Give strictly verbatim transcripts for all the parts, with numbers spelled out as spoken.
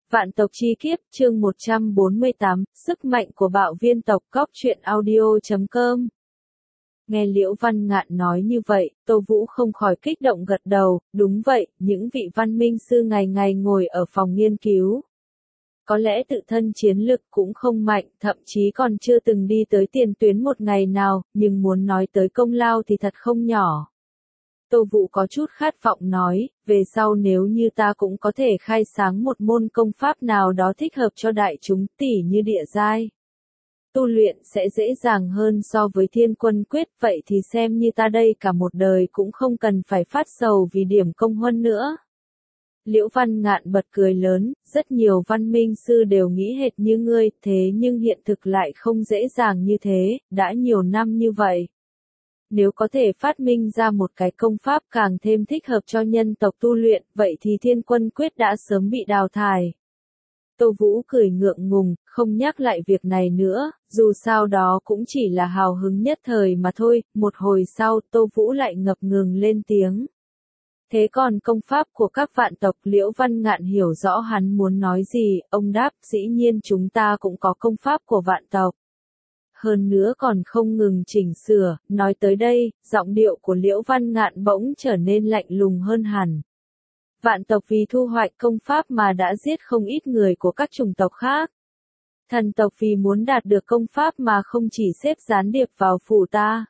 Vạn tộc chi kiếp, chương một trăm bốn mươi tám, sức mạnh của bạo viên tộc. Cóc truyện audio chấm com. Nghe Liễu Văn Ngạn nói như vậy, Tô Vũ không khỏi kích động gật đầu, đúng vậy, những vị văn minh sư ngày ngày ngồi ở phòng nghiên cứu. Có lẽ tự thân chiến lực cũng không mạnh, thậm chí còn chưa từng đi tới tiền tuyến một ngày nào, nhưng muốn nói tới công lao thì thật không nhỏ. Tô Vũ có chút khát vọng nói, về sau nếu như ta cũng có thể khai sáng một môn công pháp nào đó thích hợp cho đại chúng tỉ như địa giai. Tu luyện sẽ dễ dàng hơn so với thiên quân quyết, vậy thì xem như ta đây cả một đời cũng không cần phải phát sầu vì điểm công huân nữa. Liễu Văn Ngạn bật cười lớn, rất nhiều văn minh sư đều nghĩ hệt như ngươi, thế nhưng hiện thực lại không dễ dàng như thế, đã nhiều năm như vậy. Nếu có thể phát minh ra một cái công pháp càng thêm thích hợp cho nhân tộc tu luyện, vậy thì thiên quân quyết đã sớm bị đào thải. Tô Vũ cười ngượng ngùng, không nhắc lại việc này nữa, dù sao đó cũng chỉ là hào hứng nhất thời mà thôi. Một hồi sau, Tô Vũ lại ngập ngừng lên tiếng. Thế còn công pháp của các vạn tộc? Liễu Văn Ngạn hiểu rõ hắn muốn nói gì, ông đáp, dĩ nhiên chúng ta cũng có công pháp của vạn tộc. Hơn nữa còn không ngừng chỉnh sửa, nói tới đây, giọng điệu của Liễu Văn Ngạn bỗng trở nên lạnh lùng hơn hẳn. Vạn tộc vì thu hoạch công pháp mà đã giết không ít người của các chủng tộc khác. Thần tộc vì muốn đạt được công pháp mà không chỉ xếp gián điệp vào phủ ta.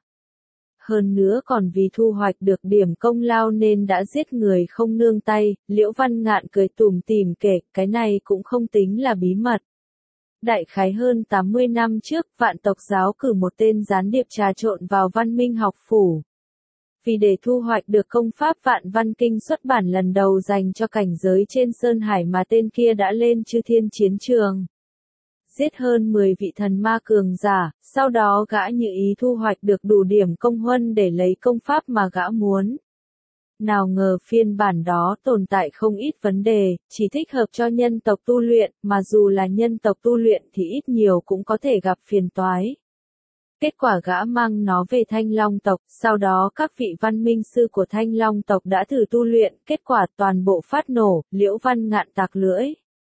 Hơn nữa còn vì thu hoạch được điểm công lao nên đã giết người không nương tay. Liễu Văn Ngạn cười tủm tỉm kể, cái này cũng không tính là bí mật. Đại khái hơn tám mươi năm trước, vạn tộc giáo cử một tên gián điệp trà trộn vào văn minh học phủ. Vì để thu hoạch được công pháp vạn văn kinh xuất bản lần đầu dành cho cảnh giới trên Sơn Hải mà tên kia đã lên chư thiên chiến trường. Giết hơn mười vị thần ma cường giả, sau đó gã như ý thu hoạch được đủ điểm công huân để lấy công pháp mà gã muốn. Nào ngờ phiên bản đó tồn tại không ít vấn đề, chỉ thích hợp cho nhân tộc tu luyện, mà dù là nhân tộc tu luyện thì ít nhiều cũng có thể gặp phiền toái. Kết quả gã mang nó về Thanh Long tộc, sau đó các vị văn minh sư của Thanh Long tộc đã thử tu luyện, kết quả toàn bộ phát nổ. Liễu Văn Ngạn tạc lưỡi.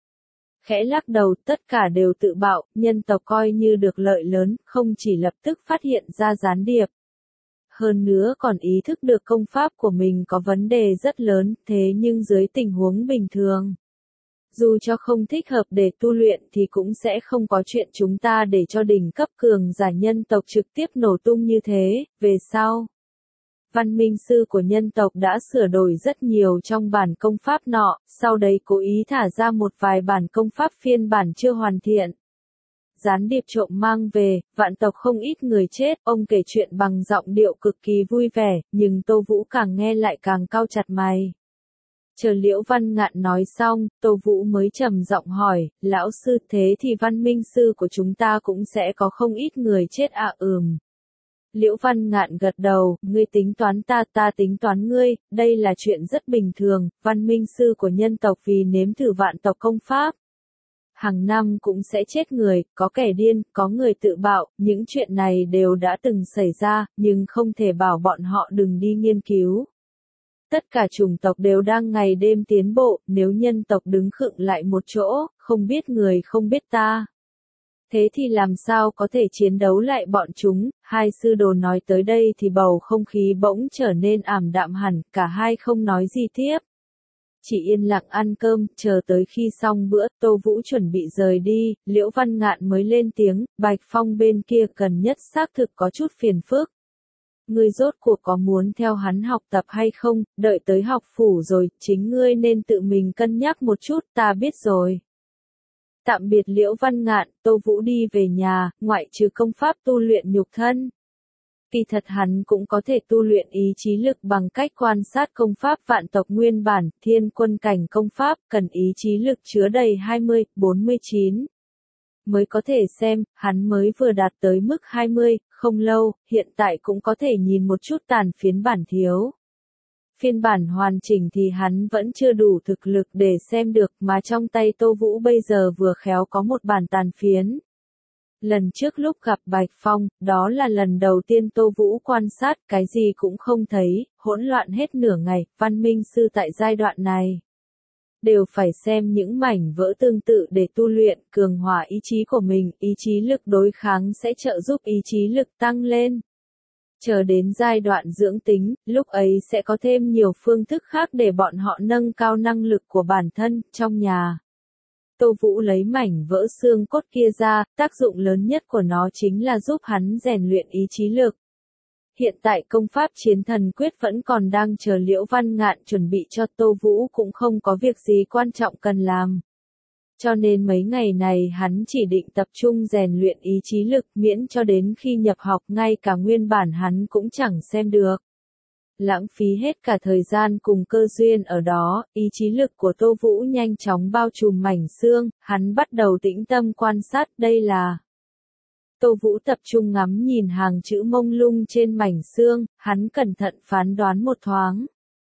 Khẽ lắc đầu, tất cả đều tự bạo, nhân tộc coi như được lợi lớn, không chỉ lập tức phát hiện ra gián điệp. Hơn nữa còn ý thức được công pháp của mình có vấn đề rất lớn, thế nhưng dưới tình huống bình thường. Dù cho không thích hợp để tu luyện thì cũng sẽ không có chuyện chúng ta để cho đỉnh cấp cường giả nhân tộc trực tiếp nổ tung như thế. Về sau, văn minh sư của nhân tộc đã sửa đổi rất nhiều trong bản công pháp nọ, sau đấy cố ý thả ra một vài bản công pháp phiên bản chưa hoàn thiện. Gián điệp trộm mang về, vạn tộc không ít người chết, ông kể chuyện bằng giọng điệu cực kỳ vui vẻ, nhưng Tô Vũ càng nghe lại càng cau chặt mày. Chờ Liễu Văn Ngạn nói xong, Tô Vũ mới trầm giọng hỏi, lão sư, thế thì văn minh sư của chúng ta cũng sẽ có không ít người chết à? Ừm. Liễu Văn Ngạn gật đầu, ngươi tính toán ta, ta tính toán ngươi, đây là chuyện rất bình thường, văn minh sư của nhân tộc vì nếm thử vạn tộc công pháp. Hàng năm cũng sẽ chết người, có kẻ điên, có người tự bạo, những chuyện này đều đã từng xảy ra, nhưng không thể bảo bọn họ đừng đi nghiên cứu. Tất cả chủng tộc đều đang ngày đêm tiến bộ, nếu nhân tộc đứng khựng lại một chỗ, không biết người không biết ta. Thế thì làm sao có thể chiến đấu lại bọn chúng? Hai sư đồ nói tới đây thì bầu không khí bỗng trở nên ảm đạm hẳn, cả hai không nói gì tiếp. Chỉ yên lặng ăn cơm, chờ tới khi xong bữa, Tô Vũ chuẩn bị rời đi, Liễu Văn Ngạn mới lên tiếng, Bạch Phong bên kia gần nhất xác thực có chút phiền phức. Ngươi rốt cuộc có muốn theo hắn học tập hay không, đợi tới học phủ rồi, chính ngươi nên tự mình cân nhắc một chút, ta biết rồi. Tạm biệt Liễu Văn Ngạn, Tô Vũ đi về nhà, ngoại trừ công pháp tu luyện nhục thân. Kỳ thật hắn cũng có thể tu luyện ý chí lực bằng cách quan sát công pháp vạn tộc nguyên bản, thiên quân cảnh công pháp, cần ý chí lực chứa đầy hai mươi, bốn mươi chín. Mới có thể xem, hắn mới vừa đạt tới mức hai mươi, không lâu, hiện tại cũng có thể nhìn một chút tàn phiến bản thiếu. Phiên bản hoàn chỉnh thì hắn vẫn chưa đủ thực lực để xem được, mà trong tay Tô Vũ bây giờ vừa khéo có một bản tàn phiến. Lần trước lúc gặp Bạch Phong, đó là lần đầu tiên Tô Vũ quan sát, cái gì cũng không thấy, hỗn loạn hết nửa ngày, văn minh sư tại giai đoạn này. đều phải xem những mảnh vỡ tương tự để tu luyện, cường hóa ý chí của mình, ý chí lực đối kháng sẽ trợ giúp ý chí lực tăng lên. Chờ đến giai đoạn dưỡng tính, lúc ấy sẽ có thêm nhiều phương thức khác để bọn họ nâng cao năng lực của bản thân, trong nhà. Tô Vũ lấy mảnh vỡ xương cốt kia ra, tác dụng lớn nhất của nó chính là giúp hắn rèn luyện ý chí lực. Hiện tại công pháp chiến thần quyết vẫn còn đang chờ Liễu Văn Ngạn chuẩn bị cho Tô Vũ cũng không có việc gì quan trọng cần làm. Cho nên mấy ngày này hắn chỉ định tập trung rèn luyện ý chí lực miễn cho đến khi nhập học ngay cả nguyên bản hắn cũng chẳng xem được. Lãng phí hết cả thời gian cùng cơ duyên ở đó, ý chí lực của Tô Vũ nhanh chóng bao trùm mảnh xương, hắn bắt đầu tĩnh tâm quan sát đây là. Tô Vũ tập trung ngắm nhìn hàng chữ mông lung trên mảnh xương, hắn cẩn thận phán đoán một thoáng.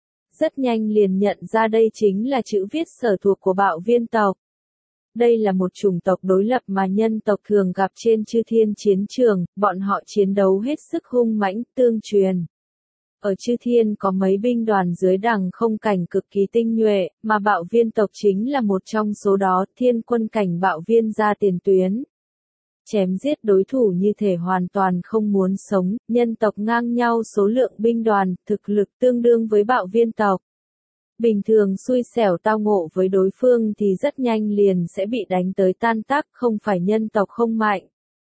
Rất nhanh liền nhận ra đây chính là chữ viết sở thuộc của Bạo Viên tộc. Đây là một chủng tộc đối lập mà nhân tộc thường gặp trên chư thiên chiến trường, bọn họ chiến đấu hết sức hung mãnh, tương truyền. Ở chư thiên có mấy binh đoàn dưới đằng không cảnh cực kỳ tinh nhuệ, mà Bạo Viên tộc chính là một trong số đó, thiên quân cảnh Bạo Viên ra tiền tuyến. Chém giết đối thủ như thể hoàn toàn không muốn sống, nhân tộc ngang nhau số lượng binh đoàn, thực lực tương đương với Bạo Viên tộc. Bình thường xui xẻo tao ngộ với đối phương thì rất nhanh liền sẽ bị đánh tới tan tác, không phải nhân tộc không mạnh.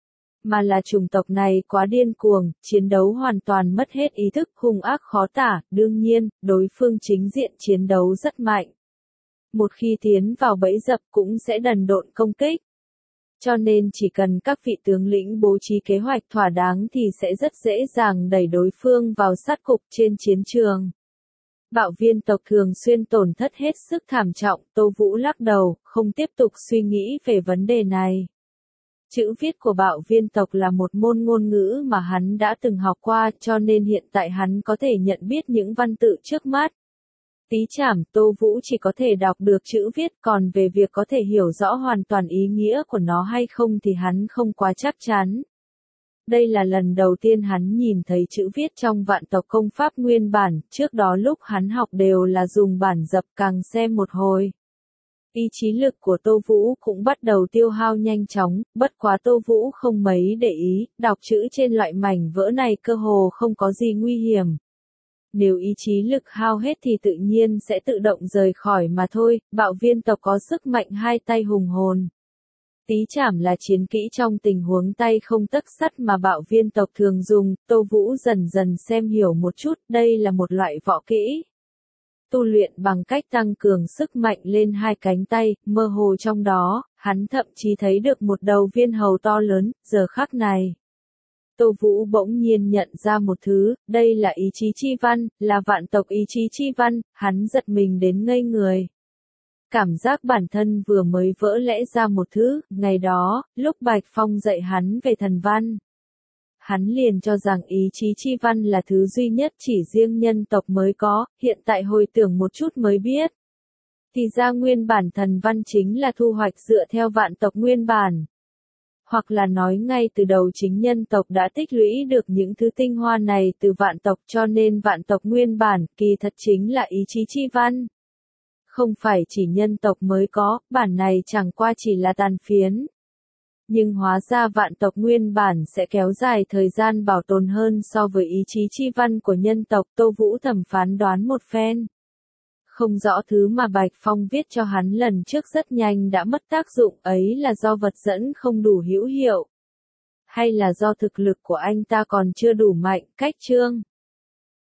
Mà là chủng tộc này quá điên cuồng, chiến đấu hoàn toàn mất hết ý thức, hung ác khó tả, đương nhiên, đối phương chính diện chiến đấu rất mạnh. Một khi tiến vào bẫy dập cũng sẽ đần độn công kích. Cho nên chỉ cần các vị tướng lĩnh bố trí kế hoạch thỏa đáng thì sẽ rất dễ dàng đẩy đối phương vào sát cục trên chiến trường. Bạo Viên tộc thường xuyên tổn thất hết sức thảm trọng, Tô Vũ lắc đầu, không tiếp tục suy nghĩ về vấn đề này. Chữ viết của Bạo Viên tộc là một môn ngôn ngữ mà hắn đã từng học qua cho nên hiện tại hắn có thể nhận biết những văn tự trước mắt. Tí chảm, Tô Vũ chỉ có thể đọc được chữ viết, còn về việc có thể hiểu rõ hoàn toàn ý nghĩa của nó hay không thì hắn không quá chắc chắn. Đây là lần đầu tiên hắn nhìn thấy chữ viết trong vạn tộc công pháp nguyên bản, trước đó lúc hắn học đều là dùng bản dập, càng xem một hồi. Ý chí lực của Tô Vũ cũng bắt đầu tiêu hao nhanh chóng, bất quá Tô Vũ không mấy để ý, đọc chữ trên loại mảnh vỡ này cơ hồ không có gì nguy hiểm. Nếu ý chí lực hao hết thì tự nhiên sẽ tự động rời khỏi mà thôi, Bạo Viên tộc có sức mạnh hai tay hùng hồn. Tí chảm là chiến kỹ trong tình huống tay không tấc sắt mà Bạo Viên tộc thường dùng, Tô Vũ dần dần xem hiểu một chút, đây là một loại võ kỹ. Tu luyện bằng cách tăng cường sức mạnh lên hai cánh tay, mơ hồ trong đó, hắn thậm chí thấy được một đầu viên hầu to lớn, giờ khắc này. Tô Vũ bỗng nhiên nhận ra một thứ, đây là ý chí chi văn, là vạn tộc ý chí chi văn, hắn giật mình đến ngây người. Cảm giác bản thân vừa mới vỡ lẽ ra một thứ, ngày đó, lúc Bạch Phong dạy hắn về thần văn. Hắn liền cho rằng ý chí chi văn là thứ duy nhất chỉ riêng nhân tộc mới có, hiện tại hồi tưởng một chút mới biết. Thì ra nguyên bản thần văn chính là thu hoạch dựa theo vạn tộc nguyên bản. Hoặc là nói ngay từ đầu chính nhân tộc đã tích lũy được những thứ tinh hoa này từ vạn tộc cho nên vạn tộc nguyên bản kỳ thật chính là ý chí chi văn. Không phải chỉ nhân tộc mới có, bản này chẳng qua chỉ là tàn phiến. Nhưng hóa ra vạn tộc nguyên bản sẽ kéo dài thời gian bảo tồn hơn so với ý chí chi văn của nhân tộc, Tô Vũ thẩm phán đoán một phen. Không rõ thứ mà Bạch Phong viết cho hắn lần trước rất nhanh đã mất tác dụng ấy là do vật dẫn không đủ hữu hiệu. Hay là do thực lực của anh ta còn chưa đủ mạnh, cách chương.